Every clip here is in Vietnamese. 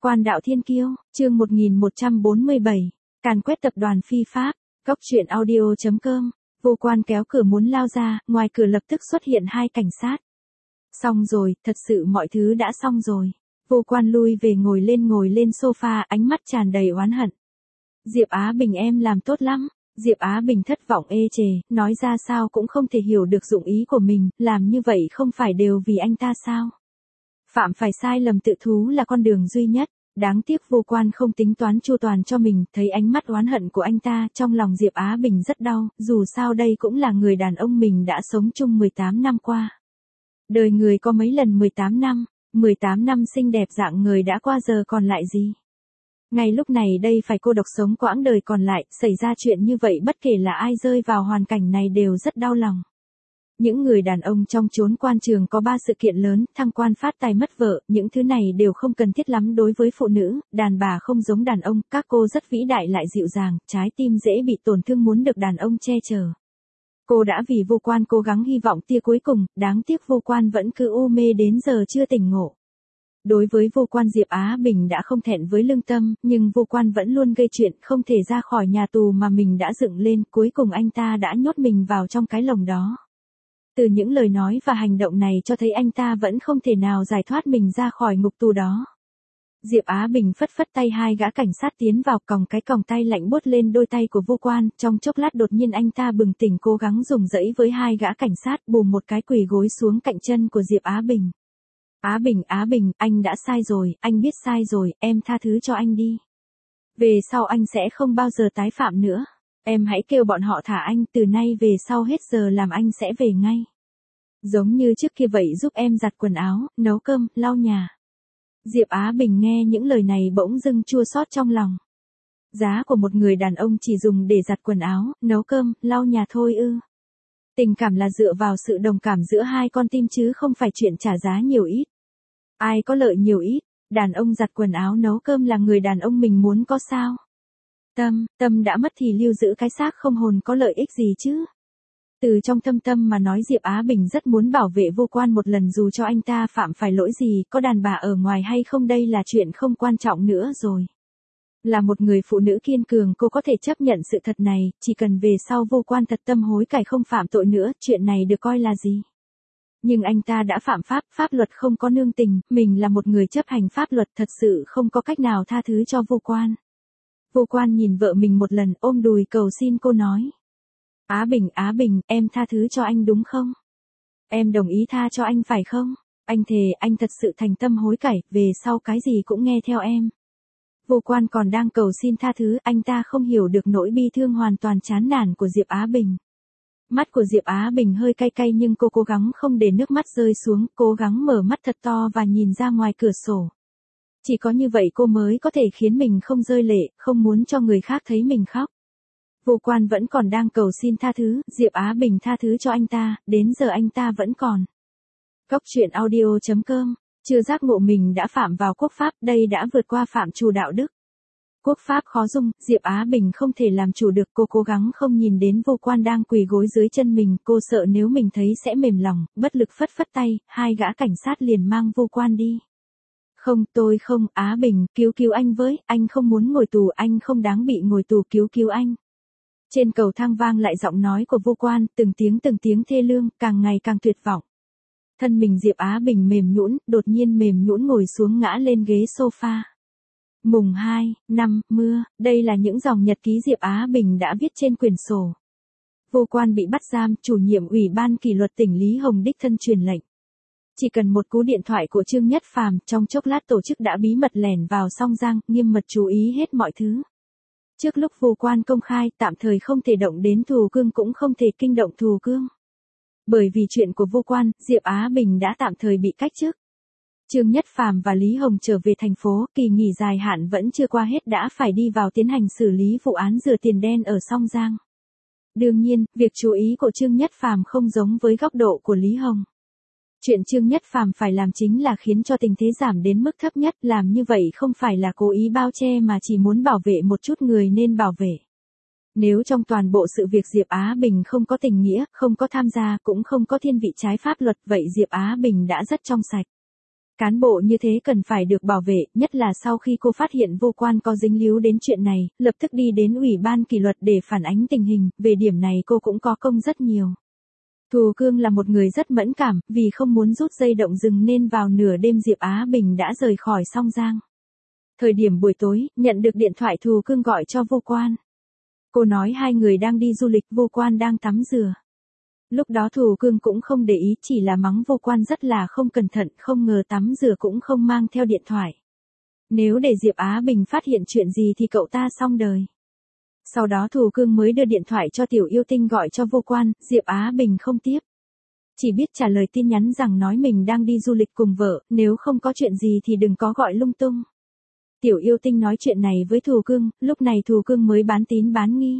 Quan đạo thiên kiêu, chương 1147, càn quét tập đoàn Phi Pháp, góc truyện audio.com, Vô Quan kéo cửa muốn lao ra, ngoài cửa lập tức xuất hiện hai cảnh sát. Xong rồi, thật sự mọi thứ đã xong rồi. Vô Quan lui về ngồi lên sofa, ánh mắt tràn đầy oán hận. Diệp Á Bình em làm tốt lắm. Diệp Á Bình thất vọng ê chề, nói ra sao cũng không thể hiểu được dụng ý của mình, làm như vậy không phải đều vì anh ta sao? Phạm phải sai lầm tự thú là con đường duy nhất, đáng tiếc Vô Quan không tính toán chu toàn cho mình, thấy ánh mắt oán hận của anh ta, trong lòng Diệp Á Bình rất đau, dù sao đây cũng là người đàn ông mình đã sống chung 18 năm qua. Đời người có mấy lần 18 năm xinh đẹp dạng người đã qua giờ còn lại gì? Ngay lúc này đây phải cô độc sống quãng đời còn lại, xảy ra chuyện như vậy bất kể là ai rơi vào hoàn cảnh này đều rất đau lòng. Những người đàn ông trong chốn quan trường có 3 sự kiện lớn, thăng quan phát tài mất vợ, những thứ này đều không cần thiết lắm đối với phụ nữ, đàn bà không giống đàn ông, các cô rất vĩ đại lại dịu dàng, trái tim dễ bị tổn thương muốn được đàn ông che chở. Cô đã vì Vô Quan cố gắng hy vọng tia cuối cùng, đáng tiếc Vô Quan vẫn cứ u mê đến giờ chưa tỉnh ngộ. Đối với Vô Quan Diệp Á Bình đã không thẹn với lương tâm, nhưng Vô Quan vẫn luôn gây chuyện, không thể ra khỏi nhà tù mà mình đã dựng lên, cuối cùng anh ta đã nhốt mình vào trong cái lồng đó. Từ những lời nói và hành động này cho thấy anh ta vẫn không thể nào giải thoát mình ra khỏi ngục tù đó. Diệp Á Bình phất phất tay hai gã cảnh sát tiến vào, còng tay lạnh buốt lên đôi tay của Vô Quan, trong chốc lát đột nhiên anh ta bừng tỉnh cố gắng dùng dãy với hai gã cảnh sát, bùm một cái quỳ gối xuống cạnh chân của Diệp Á Bình. Á Bình, anh đã sai rồi, anh biết sai rồi, em tha thứ cho anh đi. Về sau anh sẽ không bao giờ tái phạm nữa. Em hãy kêu bọn họ thả anh, từ nay về sau hết giờ làm anh sẽ về ngay. Giống như trước kia vậy, giúp em giặt quần áo, nấu cơm, lau nhà. Diệp Á Bình nghe những lời này bỗng dưng chua xót trong lòng. Giá của một người đàn ông chỉ dùng để giặt quần áo, nấu cơm, lau nhà thôi ư? Tình cảm là dựa vào sự đồng cảm giữa hai con tim chứ không phải chuyện trả giá nhiều ít. Ai có lợi nhiều ít, đàn ông giặt quần áo nấu cơm là người đàn ông mình muốn có sao? Tâm đã mất thì lưu giữ cái xác không hồn có lợi ích gì chứ? Từ trong thâm tâm mà nói, Diệp Á Bình rất muốn bảo vệ Vô Quan một lần dù cho anh ta phạm phải lỗi gì, có đàn bà ở ngoài hay không đây là chuyện không quan trọng nữa rồi. Là một người phụ nữ kiên cường, cô có thể chấp nhận sự thật này, chỉ cần về sau Vô Quan thật tâm hối cải không phạm tội nữa, chuyện này được coi là gì? Nhưng anh ta đã phạm pháp, pháp luật không có nương tình, mình là một người chấp hành pháp luật thật sự không có cách nào tha thứ cho Vô Quan. Vô Quan nhìn vợ mình một lần, ôm đùi cầu xin cô nói. Á Bình, em tha thứ cho anh đúng không? Em đồng ý tha cho anh phải không? Anh thề anh thật sự thành tâm hối cải, về sau cái gì cũng nghe theo em. Vô Quan còn đang cầu xin tha thứ, anh ta không hiểu được nỗi bi thương hoàn toàn chán nản của Diệp Á Bình. Mắt của Diệp Á Bình hơi cay cay nhưng cô cố gắng không để nước mắt rơi xuống, cố gắng mở mắt thật to và nhìn ra ngoài cửa sổ. Chỉ có như vậy cô mới có thể khiến mình không rơi lệ, không muốn cho người khác thấy mình khóc. Vô Quan vẫn còn đang cầu xin tha thứ, Diệp Á Bình tha thứ cho anh ta, đến giờ anh ta vẫn còn. Góc truyện audio.com, chưa giác ngộ mình đã phạm vào quốc pháp, đây đã vượt qua phạm trù đạo đức. Quốc pháp khó dung, Diệp Á Bình không thể làm chủ được, cô cố gắng không nhìn đến Vô Quan đang quỳ gối dưới chân mình, cô sợ nếu mình thấy sẽ mềm lòng, bất lực phất phất tay, hai gã cảnh sát liền mang Vô Quan đi. Không, tôi không, Á Bình, cứu anh với, anh không muốn ngồi tù, anh không đáng bị ngồi tù, cứu anh. Trên cầu thang vang lại giọng nói của Vô Quan, từng tiếng thê lương, càng ngày càng tuyệt vọng. Thân mình Diệp Á Bình mềm nhũn, đột nhiên mềm nhũn ngồi xuống ngã lên ghế sofa. Mùng 2, năm, mưa, đây là những dòng nhật ký Diệp Á Bình đã viết trên quyển sổ. Vô Quan bị bắt giam, chủ nhiệm ủy ban kỷ luật tỉnh Lý Hồng đích thân truyền lệnh. Chỉ cần một cú điện thoại của Trương Nhất Phàm, trong chốc lát tổ chức đã bí mật lẻn vào Song Giang, nghiêm mật chú ý hết mọi thứ. Trước lúc Vô Quan công khai, tạm thời không thể động đến Thù Cương cũng không thể kinh động Thù Cương. Bởi vì chuyện của Vô Quan, Diệp Á Bình đã tạm thời bị cách chức. Trương Nhất Phàm và Lý Hồng trở về thành phố, kỳ nghỉ dài hạn vẫn chưa qua hết đã phải đi vào tiến hành xử lý vụ án rửa tiền đen ở Song Giang. Đương nhiên, việc chú ý của Trương Nhất Phàm không giống với góc độ của Lý Hồng. Chuyện Trương Nhất Phàm phải làm chính là khiến cho tình thế giảm đến mức thấp nhất, làm như vậy không phải là cố ý bao che mà chỉ muốn bảo vệ một chút người nên bảo vệ. Nếu trong toàn bộ sự việc Diệp Á Bình không có tình nghĩa, không có tham gia, cũng không có thiên vị trái pháp luật, vậy Diệp Á Bình đã rất trong sạch. Cán bộ như thế cần phải được bảo vệ, nhất là sau khi cô phát hiện Vô Quan có dính líu đến chuyện này, lập tức đi đến Ủy ban kỷ luật để phản ánh tình hình, về điểm này cô cũng có công rất nhiều. Thù Cương là một người rất mẫn cảm, vì không muốn rút dây động rừng nên vào nửa đêm Diệp Á Bình đã rời khỏi Song Giang. Thời điểm buổi tối, nhận được điện thoại Thù Cương gọi cho Vô Quan. Cô nói hai người đang đi du lịch, Vô Quan đang tắm rửa. Lúc đó Thù Cương cũng không để ý, chỉ là mắng Vô Quan rất là không cẩn thận, không ngờ tắm rửa cũng không mang theo điện thoại. Nếu để Diệp Á Bình phát hiện chuyện gì thì cậu ta xong đời. Sau đó Thù Cương mới đưa điện thoại cho Tiểu Yêu Tinh gọi cho Vô Quan, Diệp Á Bình không tiếp. Chỉ biết trả lời tin nhắn rằng nói mình đang đi du lịch cùng vợ, nếu không có chuyện gì thì đừng có gọi lung tung. Tiểu Yêu Tinh nói chuyện này với Thù Cương, lúc này Thù Cương mới bán tín bán nghi.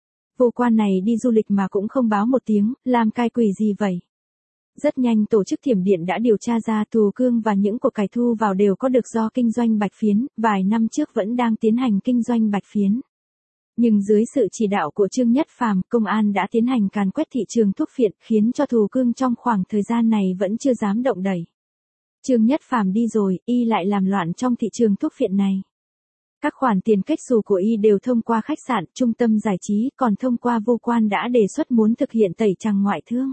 Vô Quan này đi du lịch mà cũng không báo một tiếng, làm cai quỷ gì vậy? Rất nhanh tổ chức Thiểm Điện đã điều tra ra Thù Cương và những của cải thu vào đều có được do kinh doanh bạch phiến, vài năm trước vẫn đang tiến hành kinh doanh bạch phiến. Nhưng dưới sự chỉ đạo của Trương Nhất Phàm, công an đã tiến hành càn quét thị trường thuốc phiện, khiến cho Thù Cương trong khoảng thời gian này vẫn chưa dám động đẩy. Trương Nhất Phàm đi rồi, y lại làm loạn trong thị trường thuốc phiện này. Các khoản tiền kết xù của y đều thông qua khách sạn, trung tâm giải trí, còn thông qua Vô Quan đã đề xuất muốn thực hiện tẩy trắng ngoại thương.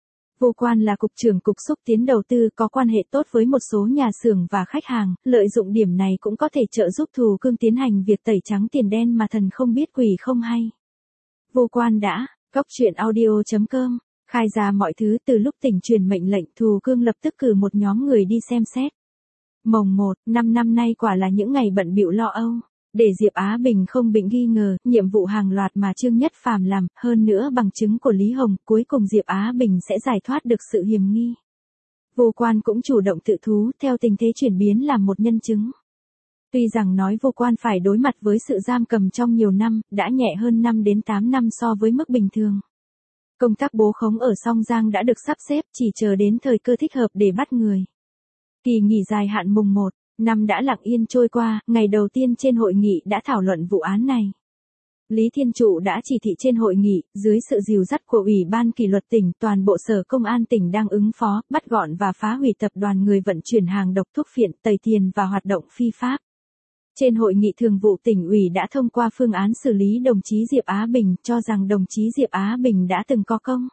Vô Quan là cục trưởng cục xúc tiến đầu tư, có quan hệ tốt với một số nhà xưởng và khách hàng, lợi dụng điểm này cũng có thể trợ giúp Thù Cương tiến hành việc tẩy trắng tiền đen mà thần không biết quỷ không hay. Vô Quan đã, goctruyện.audio.com, khai ra mọi thứ. Từ lúc tỉnh truyền mệnh lệnh, Thù Cương lập tức cử một nhóm người đi xem xét. Mồng 1, 5 năm nay quả là những ngày bận bịu lo âu. Để Diệp Á Bình không bị nghi ngờ, nhiệm vụ hàng loạt mà Trương Nhất Phàm làm, hơn nữa bằng chứng của Lý Hồng, cuối cùng Diệp Á Bình sẽ giải thoát được sự hiềm nghi. Vô Quan cũng chủ động tự thú, theo tình thế chuyển biến làm một nhân chứng. Tuy rằng nói Vô Quan phải đối mặt với sự giam cầm trong nhiều năm, đã nhẹ hơn 5 đến 8 năm so với mức bình thường. Công tác bố khống ở Song Giang đã được sắp xếp, chỉ chờ đến thời cơ thích hợp để bắt người. Kỳ nghỉ dài hạn mùng 1, năm đã lặng yên trôi qua, ngày đầu tiên trên hội nghị đã thảo luận vụ án này. Lý Thiên Trụ đã chỉ thị trên hội nghị, dưới sự dìu dắt của Ủy ban kỷ luật tỉnh, toàn bộ sở công an tỉnh đang ứng phó, bắt gọn và phá hủy tập đoàn người vận chuyển hàng độc thuốc phiện, tẩy tiền và hoạt động phi pháp. Trên hội nghị thường vụ tỉnh ủy đã thông qua phương án xử lý đồng chí Diệp Á Bình, cho rằng đồng chí Diệp Á Bình đã từng có công.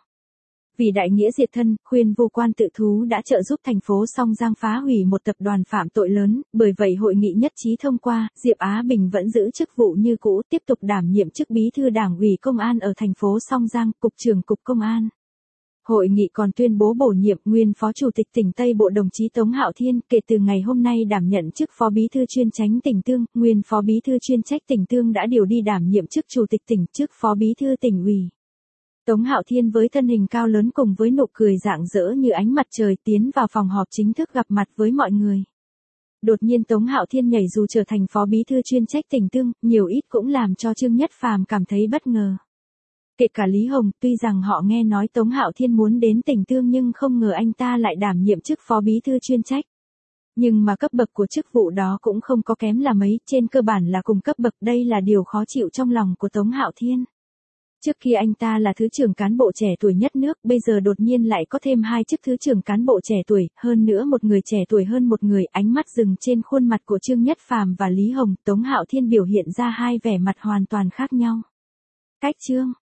Vì đại nghĩa diệt thân, khuyên Vô Quan tự thú đã trợ giúp thành phố Song Giang phá hủy một tập đoàn phạm tội lớn, bởi vậy hội nghị nhất trí thông qua, Diệp Á Bình vẫn giữ chức vụ như cũ, tiếp tục đảm nhiệm chức bí thư đảng ủy công an ở thành phố Song Giang, cục trưởng cục công an. Hội nghị còn tuyên bố bổ nhiệm nguyên phó chủ tịch tỉnh Tây Bộ đồng chí Tống Hạo Thiên, kể từ ngày hôm nay đảm nhận chức phó bí thư chuyên chánh tỉnh Tương, nguyên phó bí thư chuyên trách tỉnh Tương đã điều đi đảm nhiệm chức chủ tịch tỉnh, chức phó bí thư tỉnh ủy. Tống Hạo Thiên với thân hình cao lớn cùng với nụ cười rạng rỡ như ánh mặt trời tiến vào phòng họp chính thức gặp mặt với mọi người. Đột nhiên Tống Hạo Thiên nhảy dù trở thành phó bí thư chuyên trách tỉnh Tương, nhiều ít cũng làm cho Trương Nhất Phàm cảm thấy bất ngờ. Kể cả Lý Hồng, tuy rằng họ nghe nói Tống Hạo Thiên muốn đến tỉnh Tương nhưng không ngờ anh ta lại đảm nhiệm chức phó bí thư chuyên trách. Nhưng mà cấp bậc của chức vụ đó cũng không có kém là mấy, trên cơ bản là cùng cấp bậc, đây là điều khó chịu trong lòng của Tống Hạo Thiên. Trước khi anh ta là thứ trưởng cán bộ trẻ tuổi nhất nước, bây giờ đột nhiên lại có thêm 2 chức thứ trưởng cán bộ trẻ tuổi, hơn nữa một người trẻ tuổi hơn một người. Ánh mắt dừng trên khuôn mặt của Trương Nhất Phàm và Lý Hồng, Tống Hạo Thiên biểu hiện ra hai vẻ mặt hoàn toàn khác nhau. Cách Trương